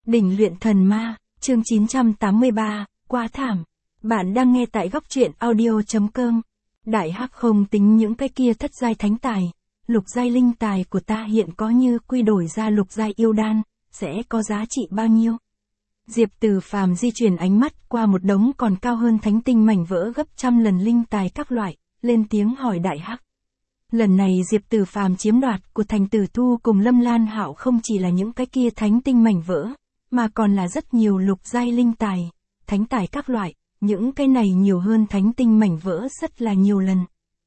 Đỉnh luyện thần ma, chương 983, quá thảm. Bạn đang nghe tại góc truyện audio.com. Đại Hắc không tính những cái kia thất giai thánh tài, lục giai linh tài của ta hiện có như quy đổi ra lục giai yêu đan, sẽ có giá trị bao nhiêu? Diệp Từ Phàm di chuyển ánh mắt qua một đống còn cao hơn thánh tinh mảnh vỡ gấp trăm lần linh tài các loại, lên tiếng hỏi Đại Hắc. Lần này Diệp Từ Phàm chiếm đoạt của Thành Tử Thu cùng Lâm Lan Hạo không chỉ là những cái kia thánh tinh mảnh vỡ, mà còn là rất nhiều lục giai linh tài, thánh tài các loại, những cái này nhiều hơn thánh tinh mảnh vỡ rất là nhiều lần.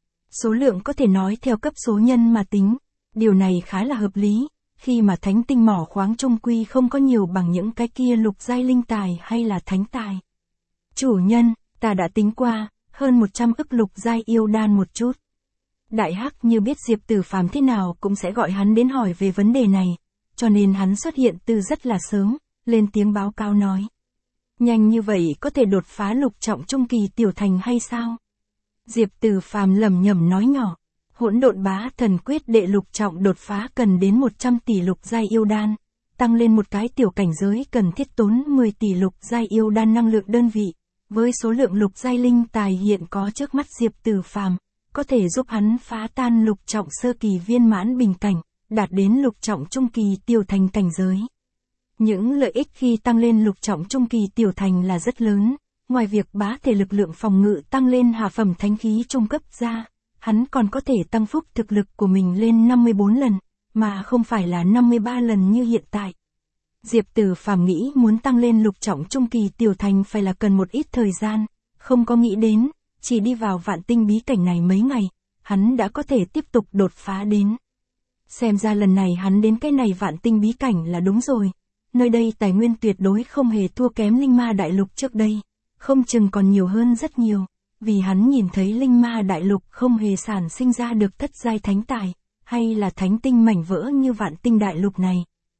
Số lượng có thể nói theo cấp số nhân mà tính, điều này khá là hợp lý, khi mà thánh tinh mỏ khoáng trung quy không có nhiều bằng những cái kia lục giai linh tài hay là thánh tài. Chủ nhân, ta đã tính qua, hơn 100 ức lục giai yêu đan một chút. Đại Hắc như biết Diệp Từ Phàm thế nào cũng sẽ gọi hắn đến hỏi về vấn đề này, cho nên hắn xuất hiện từ rất là sớm, lên tiếng báo cáo nói. Nhanh như vậy có thể đột phá lục trọng trung kỳ tiểu thành hay sao? Diệp Từ Phàm lẩm nhẩm nói nhỏ, Hỗn Độn Bá Thần Quyết đệ lục trọng đột phá cần đến 100 tỷ lục giai yêu đan, tăng lên một cái tiểu cảnh giới cần thiết tốn 10 tỷ lục giai yêu đan năng lượng đơn vị, với số lượng lục giai linh tài hiện có trước mắt Diệp Từ Phàm, có thể giúp hắn phá tan lục trọng sơ kỳ viên mãn bình cảnh, đạt đến lục trọng trung kỳ tiểu thành cảnh giới. Những lợi ích khi tăng lên lục trọng trung kỳ tiểu thành là rất lớn, ngoài việc bá thể lực lượng phòng ngự tăng lên hạ phẩm thánh khí trung cấp ra, hắn còn có thể tăng phúc thực lực của mình lên 54 lần, mà không phải là 53 lần như hiện tại. Diệp Từ Phàm nghĩ muốn tăng lên lục trọng trung kỳ tiểu thành phải là cần một ít thời gian, không có nghĩ đến, chỉ đi vào vạn tinh bí cảnh này mấy ngày, hắn đã có thể tiếp tục đột phá đến. Xem ra lần này hắn đến cái này vạn tinh bí cảnh là đúng rồi. Nơi đây tài nguyên tuyệt đối không hề thua kém linh ma đại lục trước đây, không chừng còn nhiều hơn rất nhiều, vì hắn nhìn thấy linh ma đại lục không hề sản sinh ra được thất giai thánh tài, hay là thánh tinh mảnh vỡ như vạn tinh đại lục này.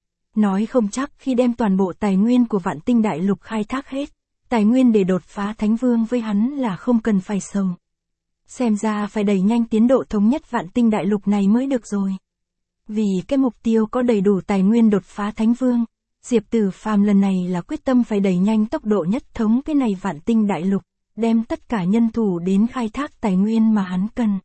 Nói không chắc khi đem toàn bộ tài nguyên của vạn tinh đại lục khai thác hết, tài nguyên để đột phá thánh vương với hắn là không cần phải sầu. Xem ra phải đẩy nhanh tiến độ thống nhất vạn tinh đại lục này mới được rồi. Vì cái mục tiêu có đầy đủ tài nguyên đột phá thánh vương, Diệp Từ Phàm lần này là quyết tâm phải đẩy nhanh tốc độ nhất thống cái này vạn tinh đại lục, đem tất cả nhân thủ đến khai thác tài nguyên mà hắn cần.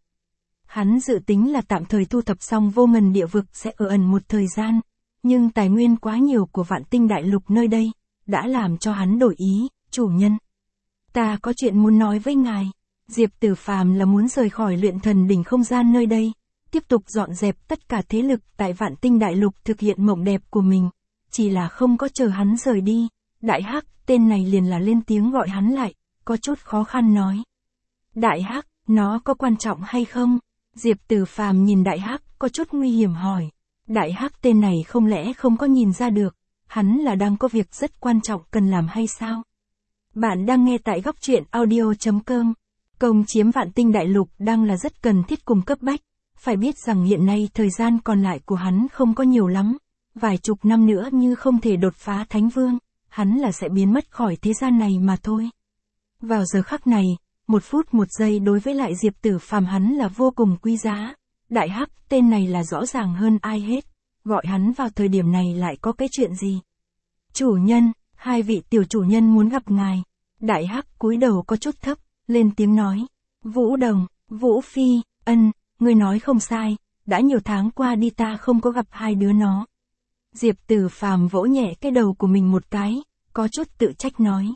Hắn dự tính là tạm thời thu thập xong vô ngần địa vực sẽ ở ẩn một thời gian, nhưng tài nguyên quá nhiều của vạn tinh đại lục nơi đây, đã làm cho hắn đổi ý, chủ nhân. Ta có chuyện muốn nói với ngài. Diệp Từ Phàm là muốn rời khỏi luyện thần đỉnh không gian nơi đây, tiếp tục dọn dẹp tất cả thế lực tại vạn tinh đại lục thực hiện mộng đẹp của mình. Chỉ là không có chờ hắn rời đi, Đại Hắc, tên này liền là lên tiếng gọi hắn lại, có chút khó khăn nói. Đại Hắc, nó có quan trọng hay không? Diệp Từ Phàm nhìn Đại Hắc, có chút nguy hiểm hỏi. Đại Hắc tên này không lẽ không có nhìn ra được, hắn là đang có việc rất quan trọng cần làm hay sao? Bạn đang nghe tại góc truyện audio.com. Công chiếm vạn tinh đại lục đang là rất cần thiết cùng cấp bách, phải biết rằng hiện nay thời gian còn lại của hắn không có nhiều lắm. Vài chục năm nữa như không thể đột phá thánh vương, hắn là sẽ biến mất khỏi thế gian này mà thôi. Vào giờ khắc này, 1 phút 1 giây đối với lại Diệp Từ Phàm hắn là vô cùng quý giá. Đại Hắc, tên này là rõ ràng hơn ai hết, gọi hắn vào thời điểm này lại có cái chuyện gì? Chủ nhân, 2 vị tiểu chủ nhân muốn gặp ngài. Đại Hắc cúi đầu có chút thấp, lên tiếng nói. Vũ Đồng, Vũ Phi, ngươi nói không sai, đã nhiều tháng qua đi ta không có gặp hai đứa nó. Diệp Từ Phàm vỗ nhẹ cái đầu của mình một cái, có chút tự trách nói.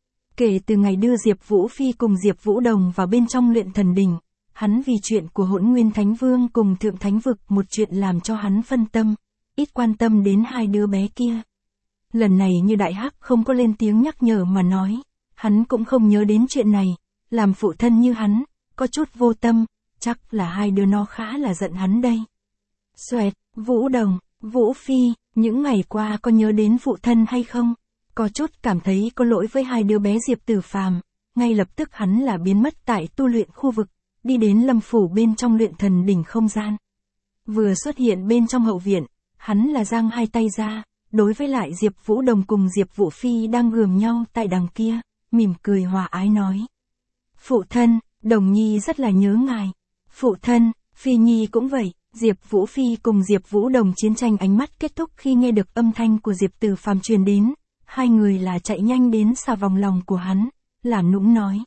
Kể từ ngày đưa Diệp Vũ Phi cùng Diệp Vũ Đồng vào bên trong luyện thần đỉnh, hắn vì chuyện của Hỗn Nguyên Thánh Vương cùng Thượng Thánh Vực một chuyện làm cho hắn phân tâm, ít quan tâm đến hai đứa bé kia. Lần này như Đại Hắc không có lên tiếng nhắc nhở mà nói, hắn cũng không nhớ đến chuyện này, làm phụ thân như hắn, có chút vô tâm, chắc là hai đứa nó khá là giận hắn đây. Xoẹt, Vũ Đồng, Vũ Phi, những ngày qua có nhớ đến phụ thân hay không? Có chút cảm thấy có lỗi với hai đứa bé Diệp Từ Phàm, ngay lập tức hắn là biến mất tại tu luyện khu vực, đi đến Lâm phủ bên trong luyện thần đỉnh không gian. Vừa xuất hiện bên trong hậu viện, hắn là giang hai tay ra, đối với lại Diệp Vũ Đồng cùng Diệp Vũ Phi đang gườm nhau tại đằng kia, mỉm cười hòa ái nói. Phụ thân, Đồng Nhi rất là nhớ ngài. Phụ thân, Phi Nhi cũng vậy. Diệp Vũ Phi cùng Diệp Vũ Đồng chiến tranh ánh mắt kết thúc khi nghe được âm thanh của Diệp Tử Phàm truyền đến, hai người là chạy nhanh đến xà vòng lòng của hắn, làm nũng nói.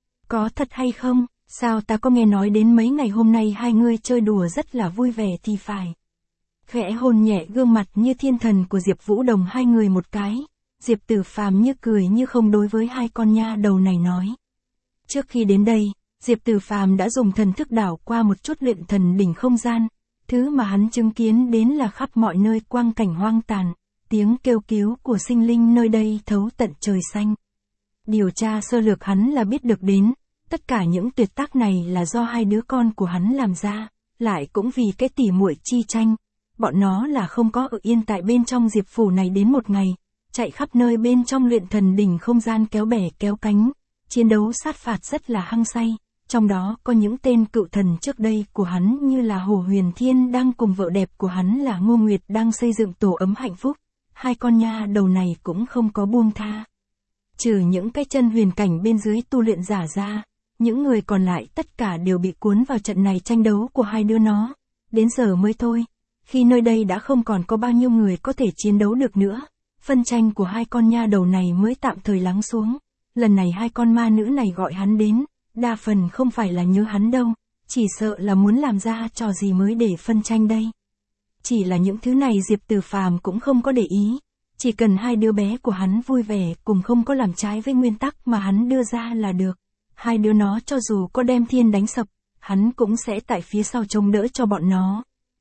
Có thật hay không, sao ta có nghe nói đến mấy ngày hôm nay hai người chơi đùa rất là vui vẻ thì phải. Khẽ hôn nhẹ gương mặt như thiên thần của Diệp Vũ Đồng hai người một cái, Diệp Tử Phàm như cười như không đối với hai con nha đầu này nói. Trước khi đến đây, Diệp Tử Phàm đã dùng thần thức đảo qua một chút luyện thần đỉnh không gian, thứ mà hắn chứng kiến đến là khắp mọi nơi quang cảnh hoang tàn, tiếng kêu cứu của sinh linh nơi đây thấu tận trời xanh. Điều tra sơ lược hắn là biết được đến, tất cả những tuyệt tác này là do hai đứa con của hắn làm ra, lại cũng vì cái tỉ muội chi tranh. Bọn nó là không có ở yên tại bên trong Diệp Phủ này đến một ngày, chạy khắp nơi bên trong luyện thần đỉnh không gian kéo bè kéo cánh, chiến đấu sát phạt rất là hăng say. Trong đó có những tên cựu thần trước đây của hắn như là Hồ Huyền Thiên đang cùng vợ đẹp của hắn là Ngô Nguyệt đang xây dựng tổ ấm hạnh phúc, hai con nha đầu này cũng không có buông tha. Trừ những cái chân huyền cảnh bên dưới tu luyện giả ra, những người còn lại tất cả đều bị cuốn vào trận này tranh đấu của hai đứa nó. Đến giờ mới thôi, khi nơi đây đã không còn có bao nhiêu người có thể chiến đấu được nữa, phân tranh của hai con nha đầu này mới tạm thời lắng xuống. Lần này hai con ma nữ này gọi hắn đến, đa phần không phải là nhớ hắn đâu, chỉ sợ là muốn làm ra trò gì mới để phân tranh đây. Chỉ là những thứ này Diệp Tử Phàm cũng không có để ý, chỉ cần hai đứa bé của hắn vui vẻ cùng không có làm trái với nguyên tắc mà hắn đưa ra là được. Hai đứa nó cho dù có đem thiên đánh sập, hắn cũng sẽ tại phía sau trông đỡ cho bọn nó.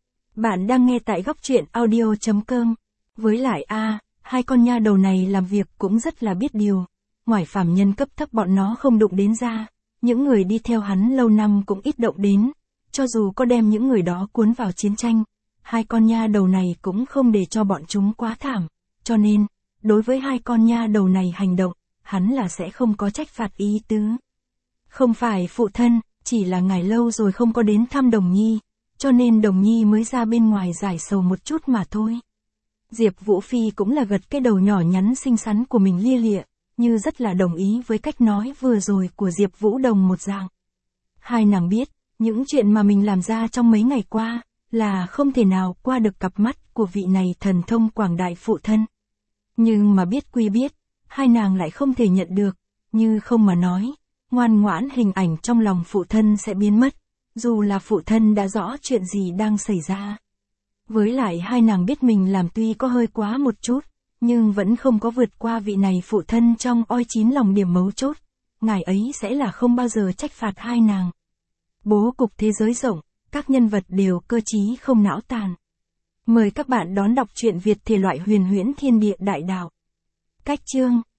Bạn đang nghe tại góc truyện audio.com. Với lại hai con nha đầu này làm việc cũng rất là biết điều. Ngoài phàm nhân cấp thấp bọn nó không đụng đến ra, những người đi theo hắn lâu năm cũng ít động đến. Cho dù có đem những người đó cuốn vào chiến tranh, hai con nha đầu này cũng không để cho bọn chúng quá thảm. Cho nên, đối với hai con nha đầu này hành động, hắn là sẽ không có trách phạt ý tứ. Không phải phụ thân, chỉ là ngài lâu rồi không có đến thăm Đồng Nhi, cho nên Đồng Nhi mới ra bên ngoài giải sầu một chút mà thôi. Diệp Vũ Phi cũng là gật cái đầu nhỏ nhắn xinh xắn của mình lia lịa, như rất là đồng ý với cách nói vừa rồi của Diệp Vũ Đồng một dạng. Hai nàng biết, những chuyện mà mình làm ra trong mấy ngày qua, là không thể nào qua được cặp mắt của vị này thần thông quảng đại phụ thân. Nhưng mà biết quy biết, hai nàng lại không thể nhận được, như không mà nói, ngoan ngoãn hình ảnh trong lòng phụ thân sẽ biến mất, dù là phụ thân đã rõ chuyện gì đang xảy ra. Với lại hai nàng biết mình làm tuy có hơi quá một chút, nhưng vẫn không có vượt qua vị này phụ thân trong oi chín lòng điểm mấu chốt, ngài ấy sẽ là không bao giờ trách phạt hai nàng. Bố cục thế giới rộng, các nhân vật đều cơ trí không não tàn. Mời các bạn đón đọc truyện Việt thể loại huyền huyễn thiên địa đại đạo. Cách chương